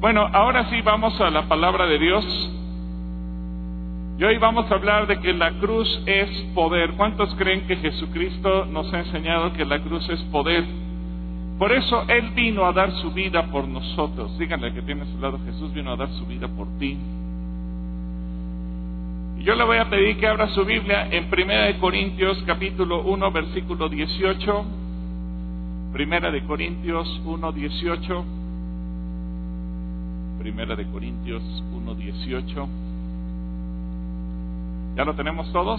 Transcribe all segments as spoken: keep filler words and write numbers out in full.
Bueno, ahora sí vamos a la palabra de Dios. Y hoy vamos a hablar de que la cruz es poder. ¿Cuántos creen que Jesucristo nos ha enseñado que la cruz es poder? Por eso Él vino a dar su vida por nosotros. Díganle que tiene a su lado: Jesús vino a dar su vida por ti. Y yo le voy a pedir que abra su Biblia en Primera de Corintios capítulo uno versículo dieciocho. Primera de Corintios uno dieciocho. Primera de Corintios uno dieciocho. ¿Ya lo tenemos todos?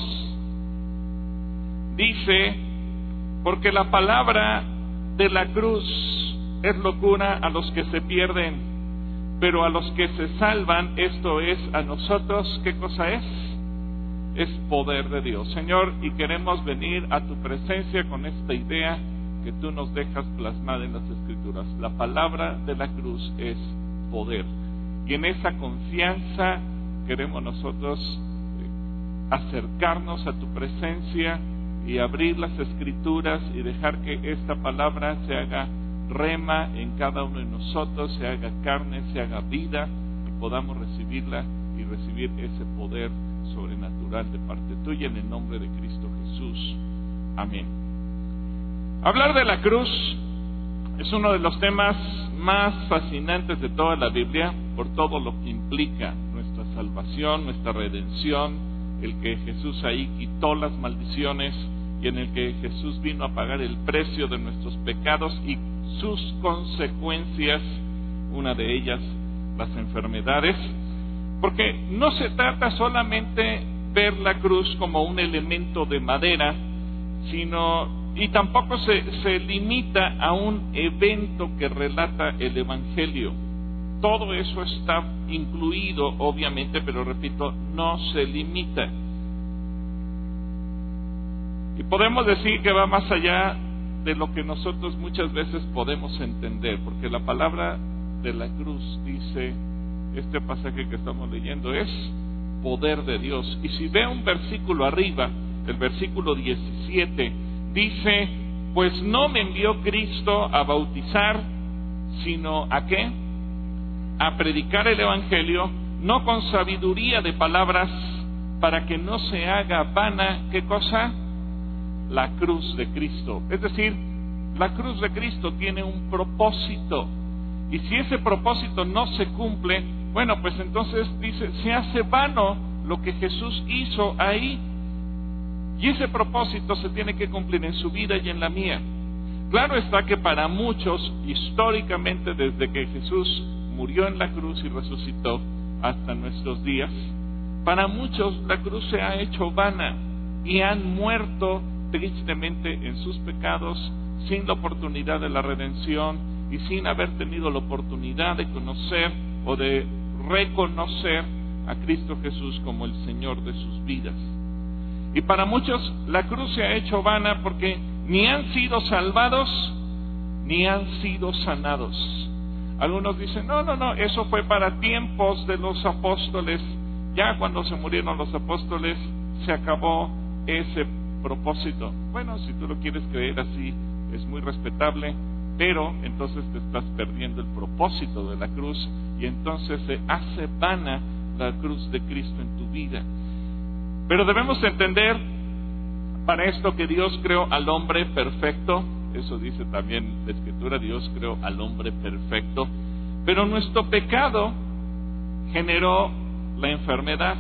Dice: porque la palabra de la cruz es locura a los que se pierden, pero a los que se salvan, esto es, a nosotros, ¿qué cosa es? Es poder de Dios. Señor, y queremos venir a tu presencia con esta idea que tú nos dejas plasmada en las Escrituras. La palabra de la cruz es poder. Y en esa confianza queremos nosotros acercarnos a tu presencia y abrir las Escrituras y dejar que esta palabra se haga rema en cada uno de nosotros, se haga carne, se haga vida, y podamos recibirla y recibir ese poder sobrenatural de parte tuya, en el nombre de Cristo Jesús. Amén. Hablar de la cruz es uno de los temas más fascinantes de toda la Biblia, por todo lo que implica nuestra salvación, nuestra redención, el que Jesús ahí quitó las maldiciones y en el que Jesús vino a pagar el precio de nuestros pecados y sus consecuencias, una de ellas las enfermedades, porque no se trata solamente ver la cruz como un elemento de madera, sino, y tampoco se, se limita a un evento que relata el Evangelio. Todo eso está incluido, obviamente, pero repito, no se limita. Y podemos decir que va más allá de lo que nosotros muchas veces podemos entender, porque la palabra de la cruz dice, este pasaje que estamos leyendo es poder de Dios. Y si ve un versículo arriba, el versículo diecisiete, dice: pues no me envió Cristo a bautizar, sino ¿a qué? A predicar el Evangelio, no con sabiduría de palabras, para que no se haga vana, ¿qué cosa? La cruz de Cristo. Es decir, la cruz de Cristo tiene un propósito, y si ese propósito no se cumple, bueno, pues entonces dice, se hace vano lo que Jesús hizo ahí, y ese propósito se tiene que cumplir en su vida y en la mía. Claro está que para muchos, históricamente, desde que Jesús murió en la cruz y resucitó hasta nuestros días, para muchos la cruz se ha hecho vana y han muerto tristemente en sus pecados, sin la oportunidad de la redención y sin haber tenido la oportunidad de conocer o de reconocer a Cristo Jesús como el Señor de sus vidas. Y para muchos la cruz se ha hecho vana porque ni han sido salvados ni han sido sanados. Algunos dicen, no, no, no, eso fue para tiempos de los apóstoles. Ya cuando se murieron los apóstoles, se acabó ese propósito. Bueno, si tú lo quieres creer así, es muy respetable, pero entonces te estás perdiendo el propósito de la cruz, y entonces se hace vana la cruz de Cristo en tu vida. Pero debemos entender para esto que Dios creó al hombre perfecto. Eso dice también la Escritura, Dios creó al hombre perfecto, pero nuestro pecado generó la enfermedad.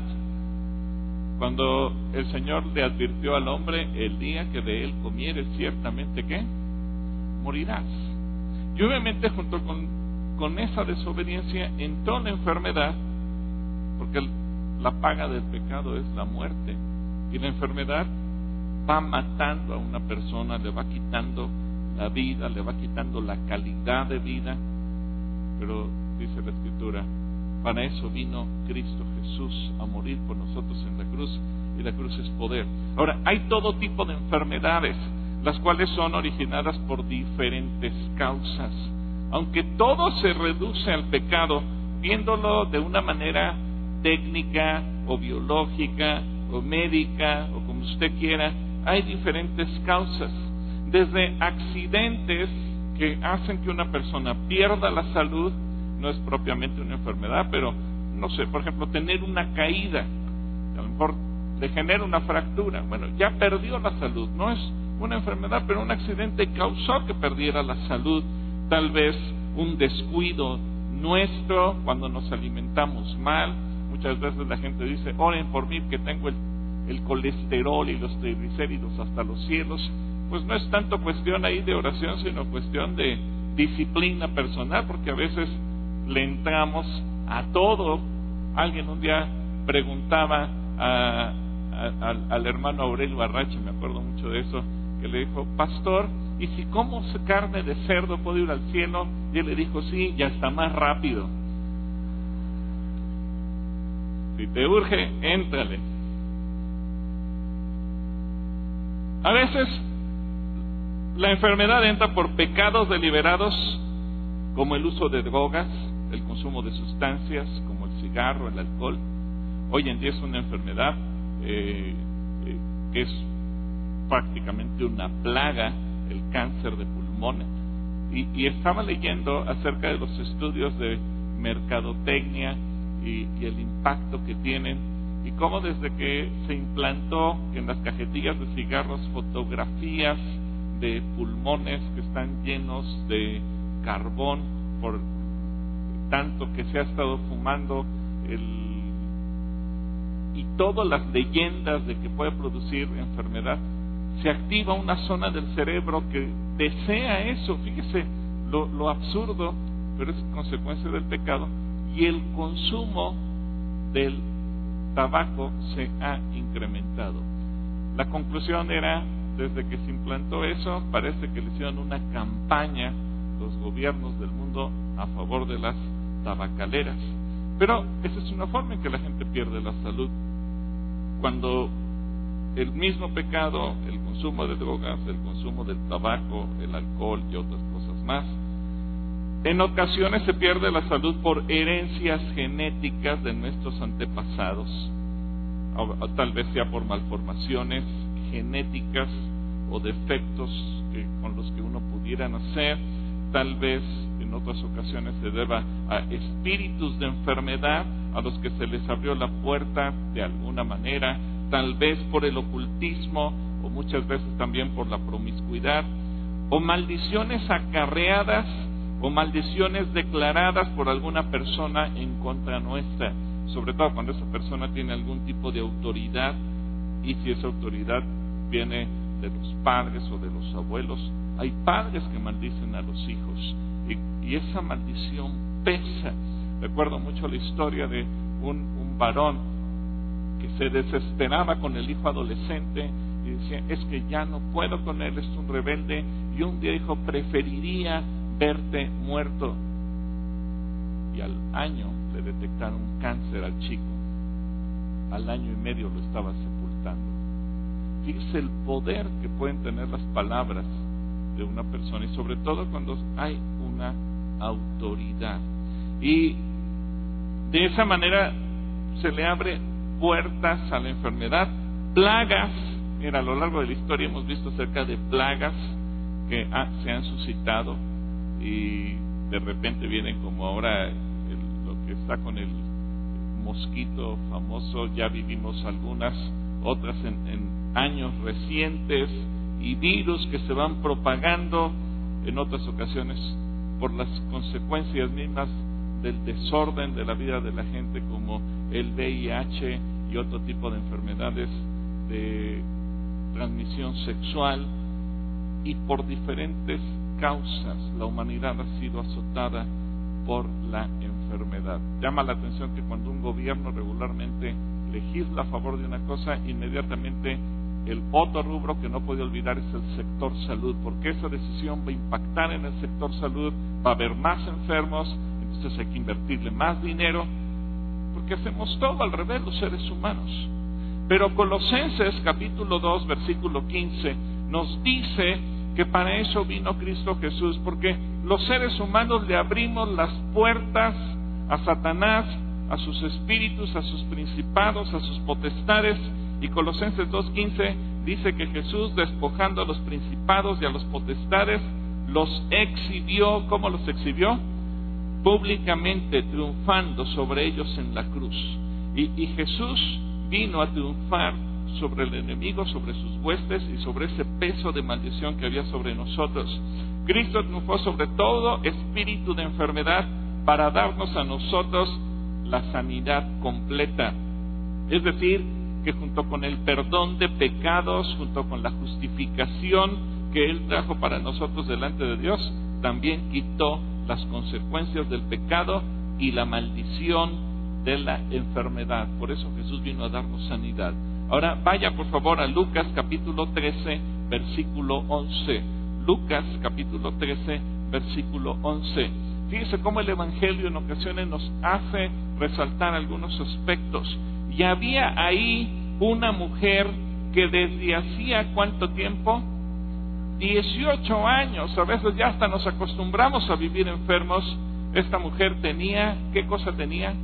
Cuando el Señor le advirtió al hombre, el día que de él comieres, ciertamente, ¿qué? Morirás. Y obviamente junto con, con esa desobediencia entró la enfermedad, porque la paga del pecado es la muerte, y la enfermedad va matando a una persona, le va quitando la vida, le va quitando la calidad de vida. Pero dice la Escritura, para eso vino Cristo Jesús, a morir por nosotros en la cruz, y la cruz es poder. Ahora, hay todo tipo de enfermedades, las cuales son originadas por diferentes causas. Aunque todo se reduce al pecado, viéndolo de una manera técnica o biológica o médica o como usted quiera, hay diferentes causas, desde accidentes que hacen que una persona pierda la salud no es propiamente una enfermedad, pero no sé, por ejemplo, tener una caída, a lo mejor le genera una fractura, bueno, ya perdió la salud, no es una enfermedad, pero un accidente causó que perdiera la salud. Tal vez un descuido nuestro cuando nos alimentamos mal. Muchas veces la gente dice, oren por mí que tengo el, el colesterol y los triglicéridos hasta los cielos. Pues no es tanto cuestión ahí de oración, sino cuestión de disciplina personal, porque a veces le entramos a todo. Alguien un día preguntaba a, a, a, al hermano Aurelio Arrache, me acuerdo mucho de eso, que le dijo, pastor, ¿y si como carne de cerdo puedo ir al cielo? Y él le dijo, sí, y hasta más rápido. Si te urge, éntrale. A veces la enfermedad entra por pecados deliberados, como el uso de drogas, el consumo de sustancias, como el cigarro, el alcohol. Hoy en día es una enfermedad eh, eh, que es prácticamente una plaga, el cáncer de pulmones. Y, y estaba leyendo acerca de los estudios de mercadotecnia y, y el impacto que tienen, y cómo desde que se implantó en las cajetillas de cigarros fotografías de pulmones que están llenos de carbón por tanto que se ha estado fumando, el, y todas las leyendas de que puede producir enfermedad, se activa una zona del cerebro que desea eso. Fíjese lo, lo absurdo, pero es consecuencia del pecado, y el consumo del tabaco se ha incrementado. La conclusión era, desde que se implantó eso, parece que le hicieron una campaña los gobiernos del mundo a favor de las tabacaleras. Pero esa es una forma en que la gente pierde la salud. Cuando el mismo pecado, el consumo de drogas, el consumo del tabaco, el alcohol y otras cosas más, en ocasiones se pierde la salud por herencias genéticas de nuestros antepasados, o, o tal vez sea por malformaciones genéticas o defectos que, con los que uno pudiera nacer. Tal vez en otras ocasiones se deba a espíritus de enfermedad a los que se les abrió la puerta de alguna manera, tal vez por el ocultismo, o muchas veces también por la promiscuidad, o maldiciones acarreadas o maldiciones declaradas por alguna persona en contra nuestra, sobre todo cuando esa persona tiene algún tipo de autoridad, y si esa autoridad viene de los padres o de los abuelos. Hay padres que maldicen a los hijos, y, y esa maldición pesa. Recuerdo mucho la historia de un, un varón que se desesperaba con el hijo adolescente y decía, es que ya no puedo con él, es un rebelde, y un día dijo, preferiría verte muerto. Y al año le detectaron cáncer al chico, al año y medio lo estaba sepultando. Fíjese el poder que pueden tener las palabras de una persona, y sobre todo cuando hay una autoridad. Y de esa manera se le abre puertas a la enfermedad. Plagas, mira, a lo largo de la historia hemos visto acerca de plagas que ha, se han suscitado, y de repente vienen, como ahora el, lo que está con el mosquito famoso. Ya vivimos algunas otras en, en años recientes, y virus que se van propagando en otras ocasiones por las consecuencias mismas del desorden de la vida de la gente, como el V I H y otro tipo de enfermedades de transmisión sexual. Y por diferentes causas la humanidad ha sido azotada por la enfermedad. Llama la atención que cuando un gobierno regularmente legisla a favor de una cosa, inmediatamente el otro rubro que no puede olvidar es el sector salud, porque esa decisión va a impactar en el sector salud, va a haber más enfermos, entonces hay que invertirle más dinero, porque hacemos todo al revés los seres humanos. Pero Colosenses capítulo dos versículo quince nos dice que para eso vino Cristo Jesús, porque los seres humanos le abrimos las puertas a Satanás, a sus espíritus, a sus principados, a sus potestades. Y Colosenses dos quince dice que Jesús, despojando a los principados y a los potestades, los exhibió. ¿Cómo los exhibió? públicamente triunfando sobre ellos en la cruz. Y, y Jesús vino a triunfar sobre el enemigo, sobre sus huestes y sobre ese peso de maldición que había sobre nosotros. Cristo triunfó sobre todo espíritu de enfermedad para darnos a nosotros la sanidad completa. Es decir, que junto con el perdón de pecados, junto con la justificación que Él trajo para nosotros delante de Dios, también quitó las consecuencias del pecado y la maldición de la enfermedad. Por eso Jesús vino a darnos sanidad. Ahora vaya por favor a Lucas capítulo trece, versículo once. Lucas capítulo trece, versículo once. Fíjese cómo el Evangelio en ocasiones nos hace resaltar algunos aspectos. Y había ahí una mujer que desde hacía ¿cuánto tiempo? dieciocho años. A veces ya hasta nos acostumbramos a vivir enfermos. Esta mujer tenía, ¿qué cosa tenía?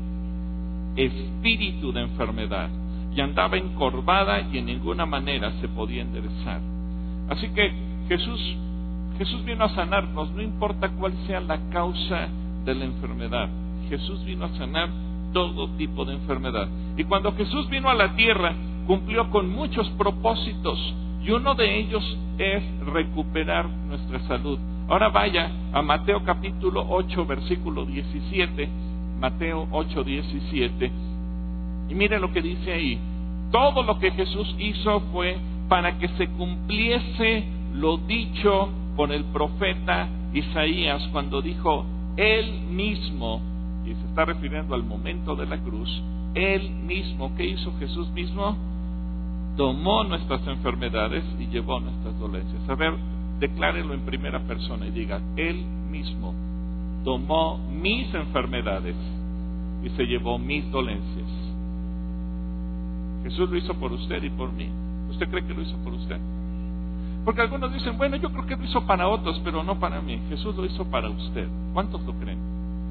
Espíritu de enfermedad. Y andaba encorvada y en ninguna manera se podía enderezar. Así que Jesús, Jesús vino a sanarnos, no importa cuál sea la causa de la enfermedad. Jesús vino a sanar todo tipo de enfermedad. Y cuando Jesús vino a la tierra, cumplió con muchos propósitos. Y uno de ellos es recuperar nuestra salud. Ahora vaya a Mateo capítulo ocho, versículo diecisiete. Mateo ocho, diecisiete. Y mire lo que dice ahí. Todo lo que Jesús hizo fue para que se cumpliese lo dicho por el profeta Isaías cuando dijo, Él mismo, y se está refiriendo al momento de la cruz, Él mismo, ¿qué hizo Jesús mismo? Tomó nuestras enfermedades y llevó nuestras dolencias. A ver, declárelo en primera persona y diga, Él mismo tomó mis enfermedades y se llevó mis dolencias. Jesús lo hizo por usted y por mí. ¿Usted cree que lo hizo por usted? Porque algunos dicen, bueno, yo creo que lo hizo para otros, pero no para mí. Jesús lo hizo para usted. ¿Cuántos lo creen?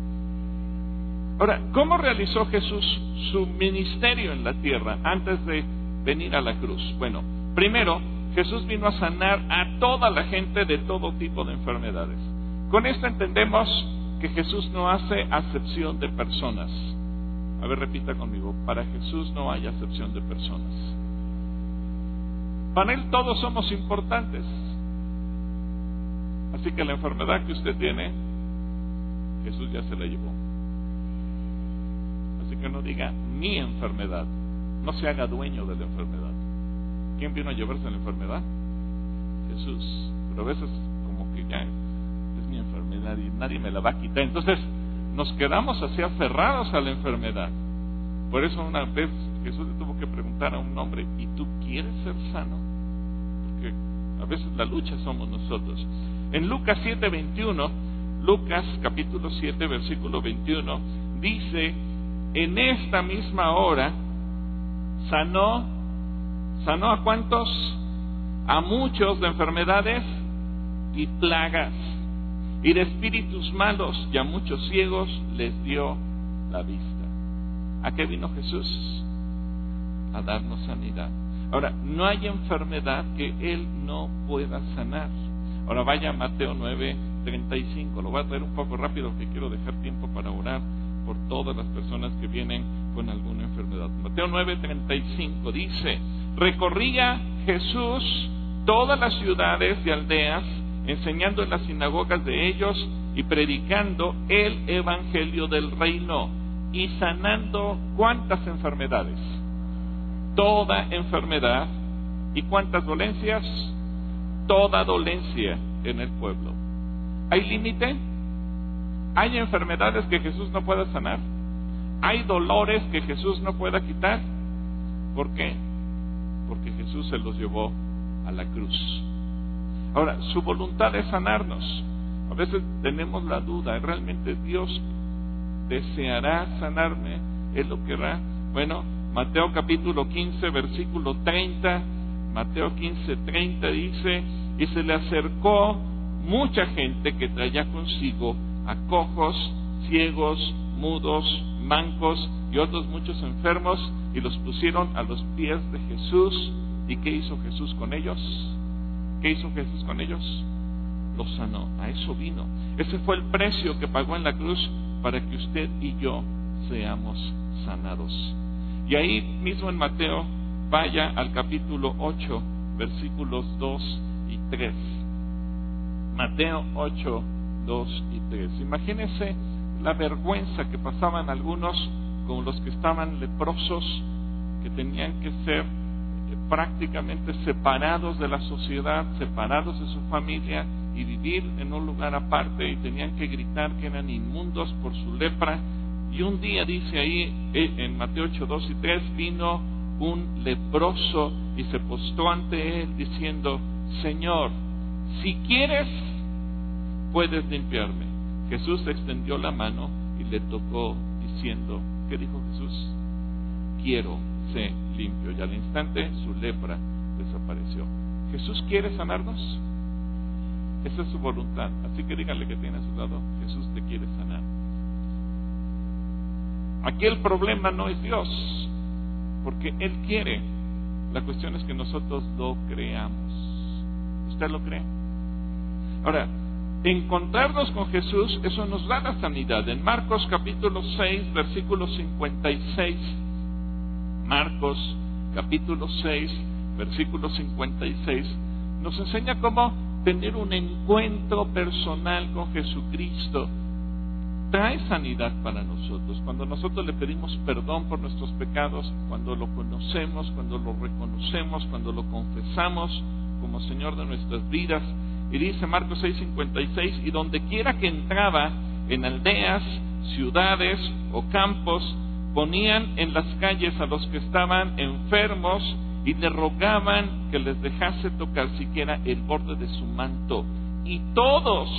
Ahora, ¿cómo realizó Jesús su ministerio en la tierra antes de venir a la cruz? Bueno, primero, Jesús vino a sanar a toda la gente de todo tipo de enfermedades. Con esto entendemos que Jesús no hace acepción de personas. A ver, repita conmigo. Para Jesús no hay acepción de personas. Para Él todos somos importantes. Así que la enfermedad que usted tiene, Jesús ya se la llevó. Así que no diga mi enfermedad. No se haga dueño de la enfermedad. ¿Quién vino a llevarse la enfermedad? Jesús. Pero a veces como que ya es mi enfermedad y nadie me la va a quitar. Entonces nos quedamos así aferrados a la enfermedad. Por eso una vez Jesús le tuvo que preguntar a un hombre, ¿y tú quieres ser sano? Porque a veces la lucha somos nosotros. En Lucas siete, veintiuno, Lucas capítulo siete, versículo veintiuno, dice, en esta misma hora sanó, sanó a cuántos, a muchos de enfermedades y plagas y de espíritus malos, y a muchos ciegos les dio la vista. ¿A qué vino Jesús? A darnos sanidad. Ahora, no hay enfermedad que Él no pueda sanar. Ahora vaya a Mateo nueve, treinta y cinco. Lo voy a traer un poco rápido porque quiero dejar tiempo para orar por todas las personas que vienen con alguna enfermedad. Mateo nueve, treinta y cinco dice, recorría Jesús todas las ciudades y aldeas, enseñando en las sinagogas de ellos y predicando el evangelio del reino y sanando ¿cuántas enfermedades? Toda enfermedad. ¿Y cuántas dolencias? Toda dolencia en el pueblo. ¿Hay límite? ¿Hay enfermedades que Jesús no pueda sanar? ¿Hay dolores que Jesús no pueda quitar? ¿Por qué? Porque Jesús se los llevó a la cruz. Ahora, su voluntad es sanarnos. A veces tenemos la duda, ¿realmente Dios deseará sanarme? ¿Él lo querrá? Bueno, Mateo capítulo quince, versículo treinta, Mateo quince, treinta dice, y se le acercó mucha gente que traía consigo a cojos, ciegos, mudos, mancos y otros muchos enfermos, y los pusieron a los pies de Jesús. ¿Y qué hizo Jesús con ellos? ¿Qué hizo Jesús con ellos? Los sanó. A eso vino. Ese fue el precio que pagó en la cruz para que usted y yo seamos sanados. Y ahí mismo en Mateo, vaya al capítulo ocho, versículos dos y tres. Mateo ocho, dos y tres. Imagínense la vergüenza que pasaban algunos con los que estaban leprosos, que tenían que ser prácticamente separados de la sociedad, separados de su familia y vivir en un lugar aparte, y tenían que gritar que eran inmundos por su lepra. Y un día dice ahí en Mateo ocho, dos y tres, vino un leproso y se postó ante él diciendo: Señor, si quieres, puedes limpiarme. Jesús extendió la mano y le tocó diciendo, ¿qué dijo Jesús? Quiero, sé limpio. Y al instante su lepra desapareció. ¿Jesús quiere sanarnos? Esa es su voluntad. Así que díganle que tiene a su lado: Jesús te quiere sanar. Aquí el problema no es Dios, porque Él quiere. La cuestión es que nosotros lo creamos. ¿Usted lo cree? Ahora, encontrarnos con Jesús, eso nos da la sanidad. En Marcos capítulo seis, versículo cincuenta y seis, Marcos capítulo seis, versículo cincuenta y seis, nos enseña cómo tener un encuentro personal con Jesucristo trae sanidad para nosotros. Cuando nosotros le pedimos perdón por nuestros pecados, cuando lo conocemos, cuando lo reconocemos, cuando lo confesamos como Señor de nuestras vidas. Y dice Marcos seis, cincuenta y seis, y donde quiera que entraba, en aldeas, ciudades o campos, ponían en las calles a los que estaban enfermos y le rogaban que les dejase tocar siquiera el borde de su manto. Y todos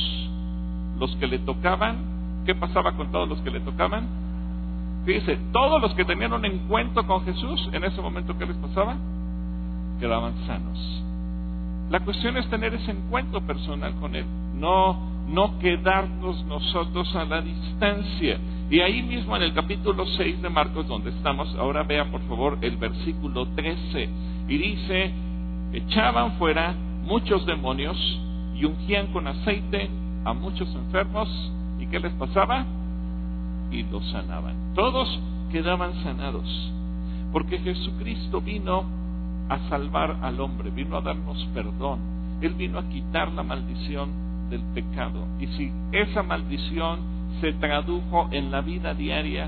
los que le tocaban, ¿qué pasaba con todos los que le tocaban? Fíjese, todos los que tenían un encuentro con Jesús, en ese momento, ¿qué les pasaba? Quedaban sanos. La cuestión es tener ese encuentro personal con Él, no, no quedarnos nosotros a la distancia. Y ahí mismo en el capítulo seis de Marcos, donde estamos, ahora vea por favor el versículo trece, y dice: echaban fuera muchos demonios y ungían con aceite a muchos enfermos. ¿Y qué les pasaba? Y los sanaban. Todos quedaban sanados, porque Jesucristo vino a salvar al hombre, vino a darnos perdón. Él vino a quitar la maldición del pecado. Y si esa maldición se tradujo en la vida diaria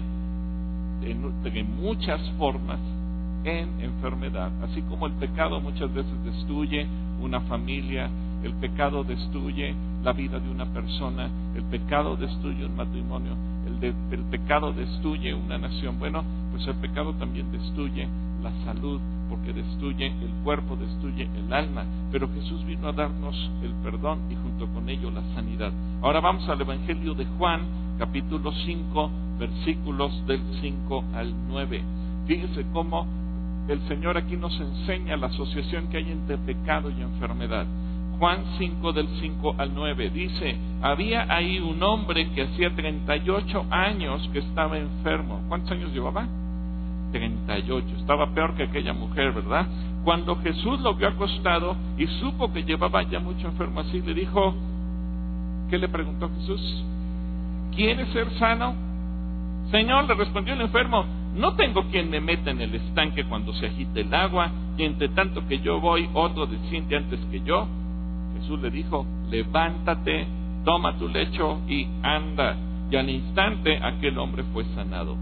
en, de muchas formas en enfermedad, así como el pecado muchas veces destruye una familia, el pecado destruye la vida de una persona, el pecado destruye un matrimonio, el, de, el pecado destruye una nación. Bueno, pues el pecado también destruye la salud, porque destruye el cuerpo, destruye el alma. Pero Jesús vino a darnos el perdón y junto con ello la sanidad. Ahora vamos al Evangelio de Juan, capítulo cinco, versículos del cinco al nueve. Fíjese cómo el Señor aquí nos enseña la asociación que hay entre pecado y enfermedad. Juan cinco, del cinco al nueve, dice: había ahí un hombre que hacía treinta y ocho años que estaba enfermo. ¿Cuántos años llevaba? treinta y ocho. Estaba peor que aquella mujer, ¿verdad? Cuando Jesús lo vio acostado y supo que llevaba ya mucho enfermo así, le dijo, ¿qué le preguntó Jesús? ¿Quieres ser sano? Señor, le respondió el enfermo, no tengo quien me meta en el estanque cuando se agite el agua, y entre tanto que yo voy, otro desciende antes que yo. Jesús le dijo, levántate, toma tu lecho y anda. Y al instante aquel hombre fue sanado.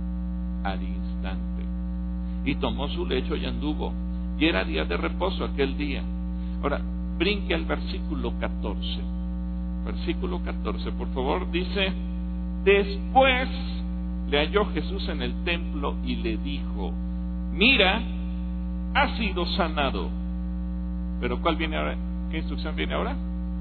Al instante. Y tomó su lecho y anduvo. Y era día de reposo aquel día. Ahora, brinque al versículo catorce. Versículo catorce, por favor, dice: después le halló Jesús en el templo y le dijo, mira, has sido sanado. Pero ¿cuál viene ahora? ¿Qué instrucción viene ahora?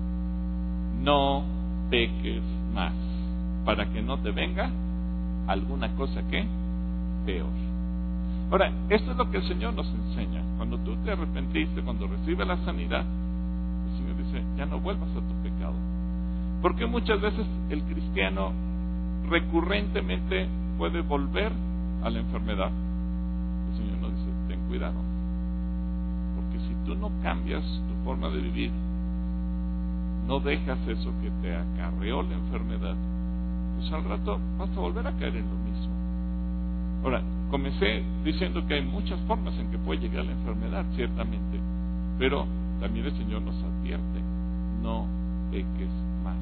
No peques más, para que no te venga alguna cosa que peor. Ahora, esto es lo que el Señor nos enseña. Cuando tú te arrepentiste, cuando recibes la sanidad, el Señor dice, ya no vuelvas a tu pecado. Porque muchas veces el cristiano recurrentemente puede volver a la enfermedad. El Señor nos dice, ten cuidado, porque si tú no cambias tu forma de vivir, no dejas eso que te acarreó la enfermedad, pues al rato vas a volver a caer en lo mismo. Ahora, comencé diciendo que hay muchas formas en que puede llegar la enfermedad, ciertamente, pero también el Señor nos advierte: no peques más,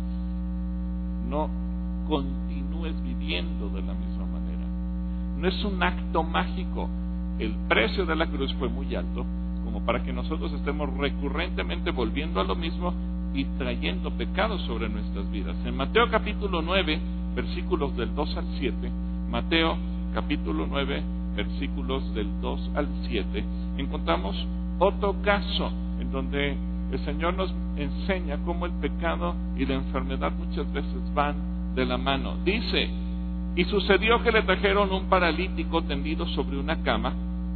no continúes viviendo de la misma manera. No es un acto mágico. El precio de la cruz fue muy alto como para que nosotros estemos recurrentemente volviendo a lo mismo y trayendo pecados sobre nuestras vidas. En Mateo capítulo nueve, versículos del dos al siete, Mateo capítulo nueve, versículos del dos al siete, encontramos otro caso en donde el Señor nos enseña cómo el pecado y la enfermedad muchas veces van de la mano. Dice: y sucedió que le trajeron un paralítico tendido sobre una cama,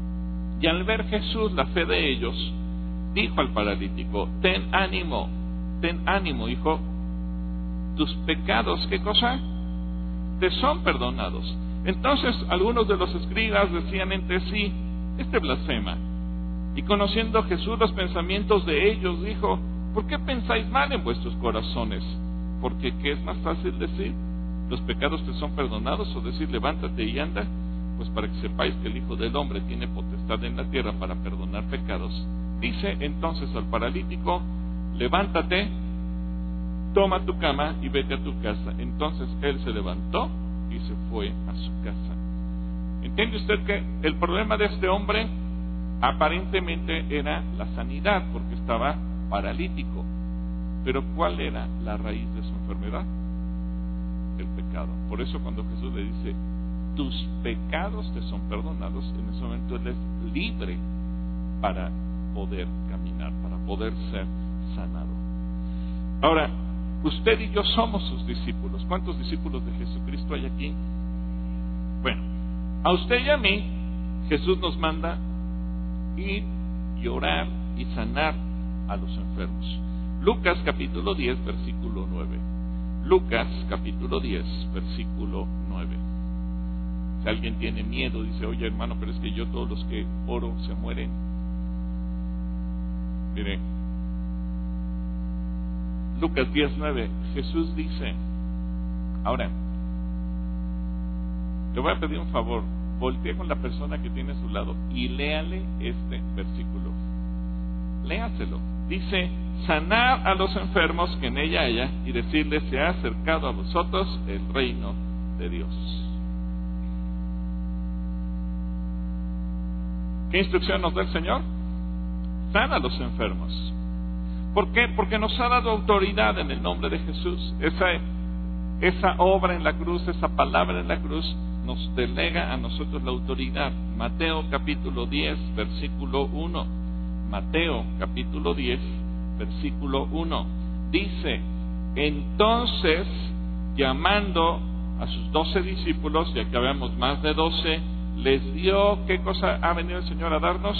y al ver Jesús la fe de ellos, dijo al paralítico: ten ánimo, ten ánimo, hijo, tus pecados, ¿qué cosa? Te son perdonados. Entonces algunos de los escribas decían entre sí: este blasfema. Y conociendo Jesús los pensamientos de ellos, dijo: ¿por qué pensáis mal en vuestros corazones? Porque ¿qué es más fácil decir? ¿los pecados te son perdonados? O decir: levántate y anda. Pues para que sepáis que el Hijo del Hombre tiene potestad en la tierra para perdonar pecados. Dice entonces al paralítico: levántate, toma tu cama y vete a tu casa. Entonces él se levantó y se fue a su casa. ¿Entiende usted que el problema de este hombre aparentemente era la sanidad, porque estaba paralítico? Pero ¿cuál era la raíz de su enfermedad? El pecado. Por eso cuando Jesús le dice: tus pecados te son perdonados, en ese momento él es libre para poder caminar, para poder ser sanado. Ahora, usted y yo somos sus discípulos. ¿Cuántos discípulos de Jesucristo hay aquí? Bueno, a usted y a mí Jesús nos manda ir y orar y sanar a los enfermos. Lucas capítulo diez, versículo nueve. Lucas capítulo diez, versículo nueve. Si alguien tiene miedo, dice: oye hermano, pero es que yo todos los que oro se mueren. Mire, Lucas diez, nueve, Jesús dice, ahora, le voy a pedir un favor, voltee con la persona que tiene a su lado y léale este versículo. Léaselo. Dice: sanar a los enfermos que en ella haya, y decirles: se ha acercado a vosotros el reino de Dios. ¿Qué instrucción nos da el Señor? Sana a los enfermos. ¿Por qué? Porque nos ha dado autoridad en el nombre de Jesús. Esa, esa obra en la cruz, esa palabra en la cruz, nos delega a nosotros la autoridad. Mateo capítulo diez, versículo uno. Mateo capítulo diez, versículo uno. Dice: entonces, llamando a sus doce discípulos, ya que habemos más de doce, les dio, ¿qué cosa ha venido el Señor a darnos?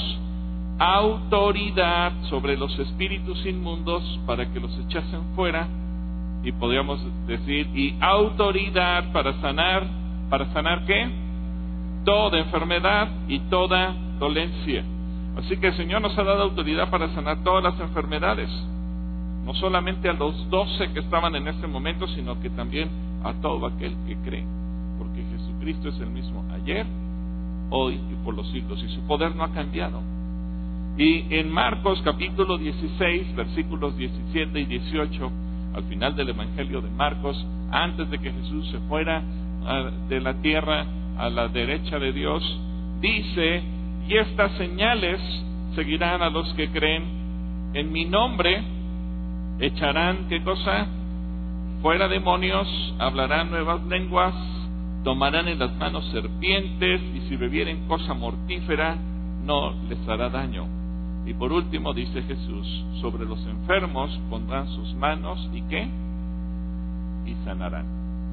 Autoridad sobre los espíritus inmundos para que los echasen fuera, y podríamos decir, y autoridad para sanar, ¿para sanar qué? Toda enfermedad y toda dolencia. Así que el Señor nos ha dado autoridad para sanar todas las enfermedades, no solamente a los doce que estaban en ese momento, sino que también a todo aquel que cree, porque Jesucristo es el mismo ayer, hoy y por los siglos, y su poder no ha cambiado. Y en Marcos capítulo dieciséis, versículos diecisiete y dieciocho, al final del Evangelio de Marcos, antes de que Jesús se fuera de la tierra a la derecha de Dios, dice: y estas señales seguirán a los que creen, en mi nombre echarán, ¿qué cosa? Fuera demonios, hablarán nuevas lenguas, tomarán en las manos serpientes, y si bebieren cosa mortífera no les hará daño. Y por último dice Jesús: sobre los enfermos pondrán sus manos, ¿y qué? Y sanarán.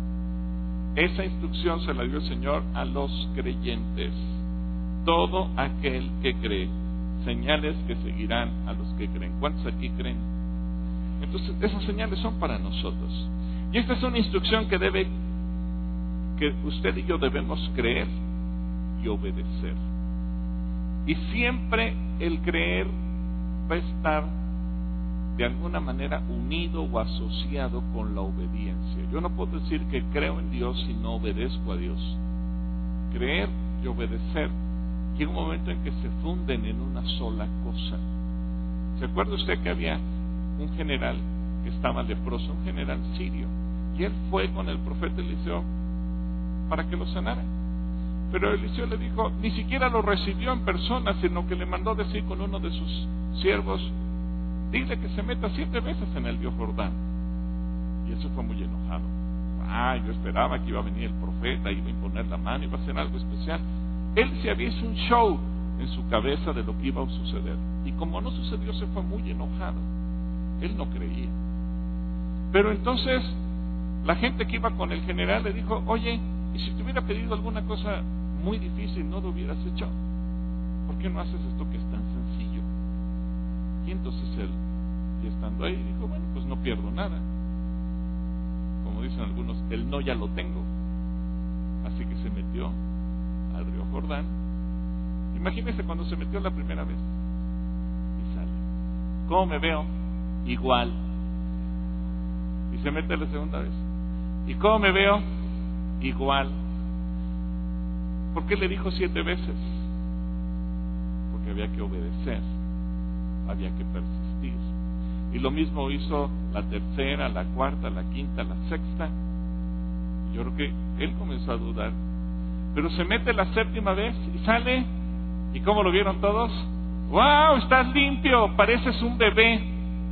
Esa instrucción se la dio el Señor a los creyentes. Todo aquel que cree, señales que seguirán a los que creen. ¿Cuántos aquí creen? Entonces esas señales son para nosotros. Y esta es una instrucción que debe, que usted y yo debemos creer y obedecer. Y siempre el creer va a estar de alguna manera unido o asociado con la obediencia. Yo no puedo decir que creo en Dios si no obedezco a Dios. Creer y obedecer llega un momento en que se funden en una sola cosa. ¿Se acuerda usted que había un general que estaba leproso, un general sirio? Y él fue con el profeta Eliseo para que lo sanara. Pero Eliseo le dijo, ni siquiera lo recibió en persona, sino que le mandó decir con uno de sus siervos, dile que se meta siete veces en el río Jordán. Y eso fue muy enojado. Ah, yo esperaba que iba a venir el profeta, iba a imponer la mano, iba a hacer algo especial. Él se había hecho un show en su cabeza de lo que iba a suceder. Y como no sucedió, se fue muy enojado. Él no creía. Pero entonces, la gente que iba con el general le dijo, oye, y si te hubiera pedido alguna cosa muy difícil, no lo hubieras hecho. ¿Por qué no haces esto que es tan sencillo? Y entonces él, y estando ahí, dijo, bueno, pues no pierdo nada. Como dicen algunos, el no ya lo tengo. Así que se metió al río Jordán. Imagínese cuando se metió la primera vez y sale. ¿Cómo me veo? Igual. Y se mete la segunda vez. ¿Y cómo me veo? Igual. ¿Por qué le dijo siete veces? Porque había que obedecer, había que persistir. Y lo mismo hizo la tercera, la cuarta, la quinta, la sexta. Yo creo que él comenzó a dudar. Pero se mete la séptima vez y sale. ¿Y cómo lo vieron todos? ¡Wow! Estás limpio, pareces un bebé.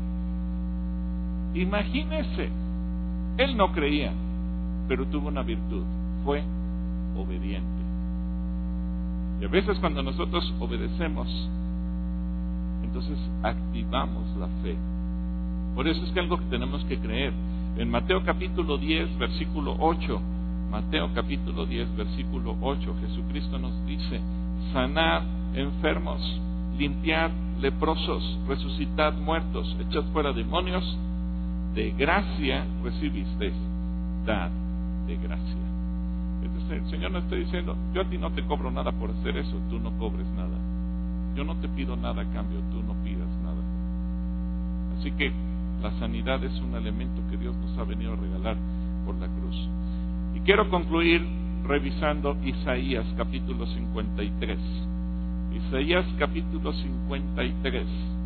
Imagínese. Él no creía, pero tuvo una virtud. Fue obediente. Y a veces cuando nosotros obedecemos, entonces activamos la fe. Por eso es que algo que tenemos que creer. En Mateo capítulo diez, versículo ocho, Mateo capítulo diez, versículo ocho, Jesucristo nos dice, sanad enfermos, limpiad leprosos, resucitad muertos, echad fuera demonios, de gracia recibisteis, dad de gracia. Entonces el Señor nos está diciendo, yo a ti no te cobro nada por hacer eso, tú no cobres nada. Yo no te pido nada a cambio, tú no pidas nada. Así que la sanidad es un elemento que Dios nos ha venido a regalar por la cruz. Y quiero concluir revisando Isaías capítulo cincuenta y tres. Isaías capítulo cincuenta y tres.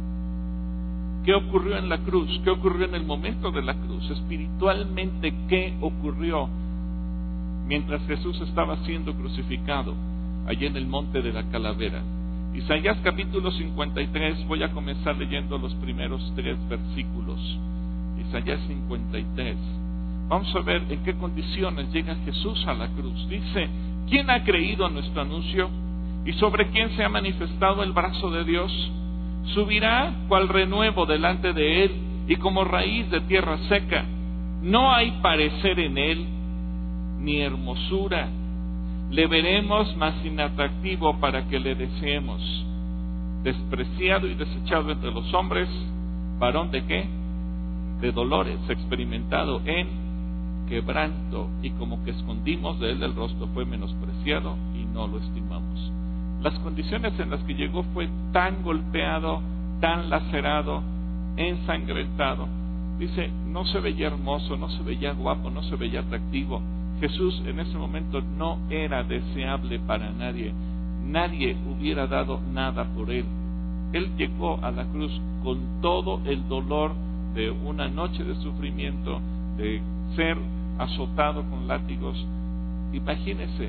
¿Qué ocurrió en la cruz? ¿Qué ocurrió en el momento de la cruz? Espiritualmente, ¿qué ocurrió mientras Jesús estaba siendo crucificado allí en el monte de la calavera? Isaías capítulo cincuenta y tres, voy a comenzar leyendo los primeros tres versículos. Isaías cincuenta y tres. Vamos a ver en qué condiciones llega Jesús a la cruz. Dice, ¿quién ha creído a nuestro anuncio? ¿Y sobre quién se ha manifestado el brazo de Dios? Subirá cual renuevo delante de él y como raíz de tierra seca. No hay parecer en él, ni hermosura. Le veremos más inatractivo para que le deseemos. Despreciado y desechado entre los hombres, varón de qué? De dolores, experimentado en quebranto, y como que escondimos de él el rostro, fue menospreciado y no lo estimamos. Las condiciones en las que llegó fue tan golpeado, tan lacerado, ensangrentado. Dice, no se veía hermoso, no se veía guapo, no se veía atractivo. Jesús en ese momento no era deseable para nadie. Nadie hubiera dado nada por él. Él llegó a la cruz con todo el dolor de una noche de sufrimiento, de ser azotado con látigos. Imagínese,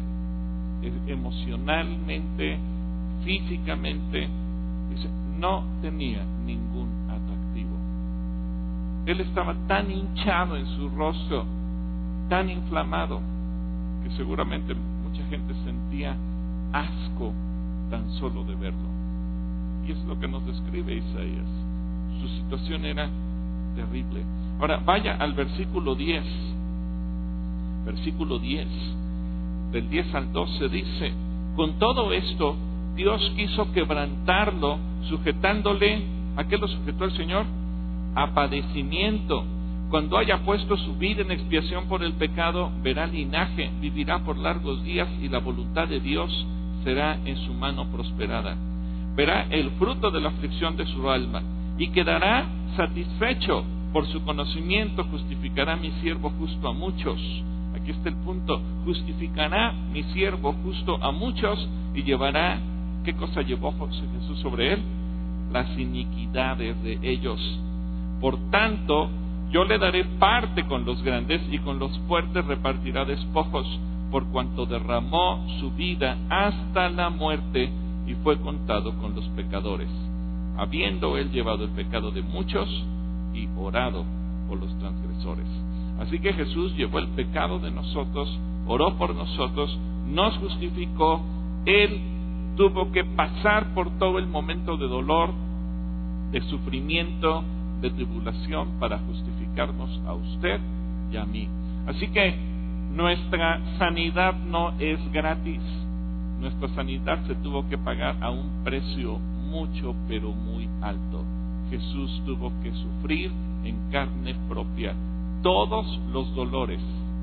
emocionalmente, físicamente, dice, no tenía ningún atractivo. Él estaba tan hinchado en su rostro, tan inflamado, que seguramente mucha gente sentía asco tan solo de verlo. Y es lo que nos describe Isaías. Su situación era terrible. Ahora vaya al versículo diez. Versículo diez. Del diez al doce dice, con todo esto Dios quiso quebrantarlo, sujetándole, ¿a qué lo sujetó el Señor? A padecimiento. Cuando haya puesto su vida en expiación por el pecado, verá linaje, vivirá por largos días y la voluntad de Dios será en su mano prosperada. Verá el fruto de la aflicción de su alma y quedará satisfecho. Por su conocimiento justificará mi siervo justo a muchos. Aquí está el punto. Justificará mi siervo justo a muchos y llevará, ¿qué cosa llevó Jesús sobre él? Las iniquidades de ellos. Por tanto, yo le daré parte con los grandes y con los fuertes repartirá despojos, por cuanto derramó su vida hasta la muerte y fue contado con los pecadores, habiendo él llevado el pecado de muchos y orado por los transgresores. Así que Jesús llevó el pecado de nosotros, oró por nosotros, nos justificó. Él tuvo que pasar por todo el momento de dolor, de sufrimiento, de tribulación para justificarnos a usted y a mí. Así que nuestra sanidad no es gratis. Nuestra sanidad se tuvo que pagar a un precio mucho, pero muy alto. Jesús tuvo que sufrir en carne propia todos los dolores,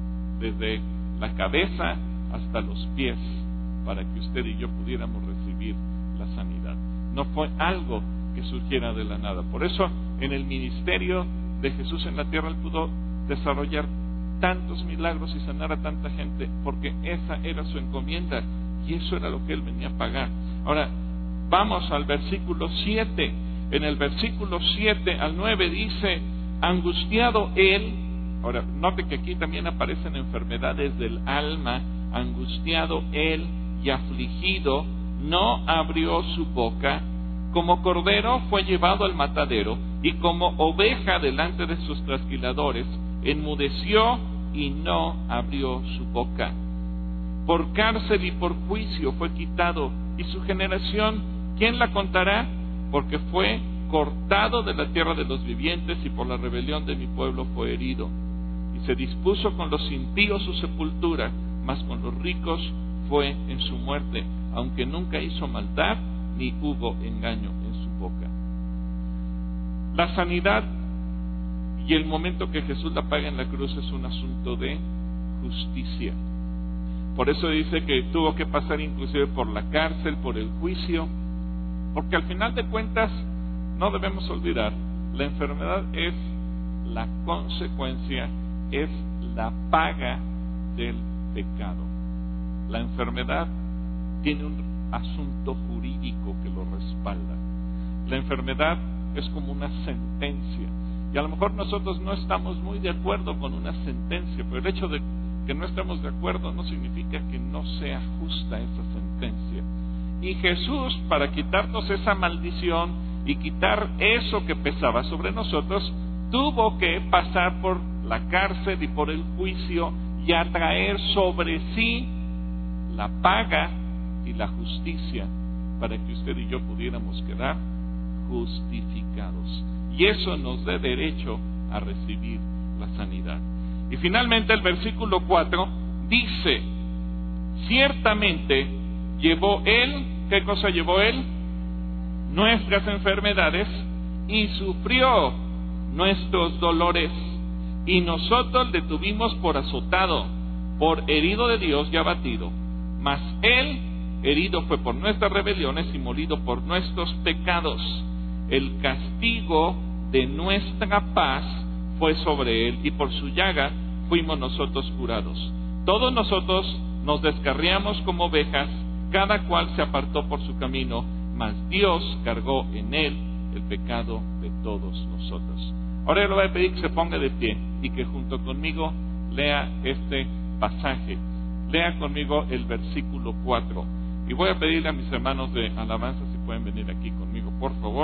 desde la cabeza hasta los pies, para que usted y yo pudiéramos recibir la sanidad. No fue algo que surgiera de la nada. Por eso, en el ministerio de Jesús en la tierra, Él pudo desarrollar tantos milagros y sanar a tanta gente, porque esa era su encomienda, y eso era lo que Él venía a pagar. Ahora, vamos al versículo siete. En el versículo siete al nueve dice, angustiado Él. Ahora, note que aquí también aparecen enfermedades del alma. Angustiado Él y afligido, no abrió su boca. Como cordero fue llevado al matadero, y como oveja delante de sus trasquiladores, enmudeció y no abrió su boca. Por cárcel y por juicio fue quitado, y su generación, ¿quién la contará? Porque fue cortado de la tierra de los vivientes, y por la rebelión de mi pueblo fue herido. Y se dispuso con los impíos su sepultura, mas con los ricos fue en su muerte, aunque nunca hizo maldad, ni hubo engaño en su boca. La sanidad y el momento que Jesús la paga en la cruz es un asunto de justicia. Por eso dice que tuvo que pasar inclusive por la cárcel, por el juicio, porque al final de cuentas, no debemos olvidar, la enfermedad es la consecuencia, es la paga del pecado. La enfermedad tiene un asunto jurídico que lo respalda. La enfermedad es como una sentencia, y a lo mejor nosotros no estamos muy de acuerdo con una sentencia, pero el hecho de que no estemos de acuerdo no significa que no sea justa esa sentencia. Y Jesús, para quitarnos esa maldición y quitar eso que pesaba sobre nosotros, tuvo que pasar por la cárcel y por el juicio y atraer sobre sí la paga y la justicia, para que usted y yo pudiéramos quedar justificados, y eso nos dé derecho a recibir la sanidad. Y finalmente el versículo cuatro dice, ciertamente llevó Él, ¿qué cosa llevó Él? Nuestras enfermedades, y sufrió nuestros dolores, y nosotros le tuvimos por azotado, por herido de Dios y abatido. Mas Él herido fue por nuestras rebeliones y molido por nuestros pecados. El castigo de nuestra paz fue sobre Él, y por su llaga fuimos nosotros curados. Todos nosotros nos descarriamos como ovejas, cada cual se apartó por su camino, mas Dios cargó en Él el pecado de todos nosotros. Ahora yo le voy a pedir que se ponga de pie y que junto conmigo lea este pasaje. Lea conmigo el versículo cuatro. Y voy a pedirle a mis hermanos de alabanza si pueden venir aquí conmigo, por favor.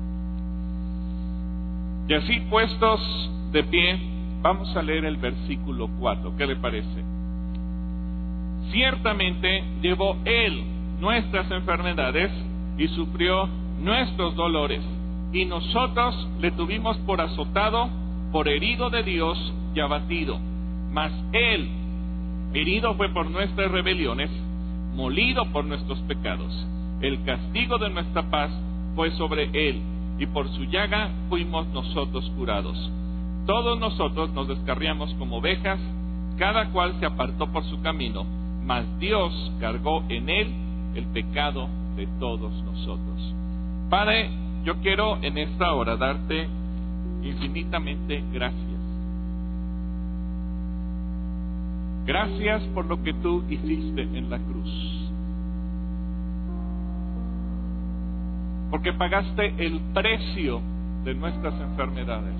Y así puestos de pie, vamos a leer el versículo cuatro. ¿Qué le parece? Ciertamente llevó Él nuestras enfermedades y sufrió nuestros dolores, y nosotros le tuvimos por azotado, por herido de Dios y abatido. Mas Él herido fue por nuestras rebeliones, molido por nuestros pecados. El castigo de nuestra paz fue sobre Él, y por su llaga fuimos nosotros curados. Todos nosotros nos descarriamos como ovejas, cada cual se apartó por su camino, mas Dios cargó en Él el pecado de todos nosotros. Padre, yo quiero en esta hora darte infinitamente gracias. Gracias por lo que tú hiciste en la cruz. Porque pagaste el precio de nuestras enfermedades.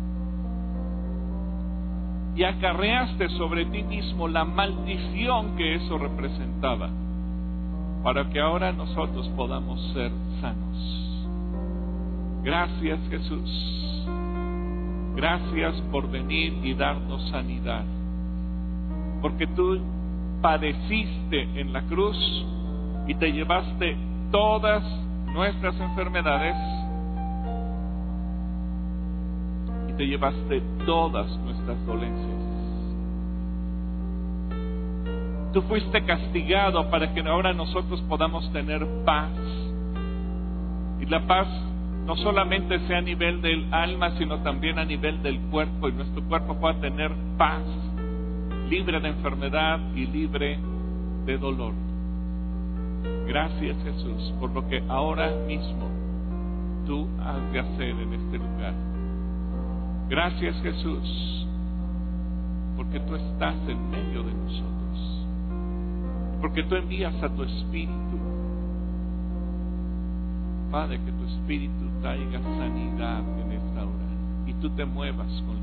Y acarreaste sobre ti mismo la maldición que eso representaba, para que ahora nosotros podamos ser sanos. Gracias, Jesús. Gracias por venir y darnos sanidad. Porque tú padeciste en la cruz y te llevaste todas nuestras enfermedades y te llevaste todas nuestras dolencias. Tú fuiste castigado para que ahora nosotros podamos tener paz. Y la paz no solamente sea a nivel del alma, sino también a nivel del cuerpo, y nuestro cuerpo pueda tener paz, libre de enfermedad y libre de dolor. Gracias, Jesús, por lo que ahora mismo tú has de hacer en este lugar. Gracias, Jesús, porque tú estás en medio de nosotros, porque tú envías a tu Espíritu. Padre, que tu Espíritu traiga sanidad en esta hora y tú te muevas con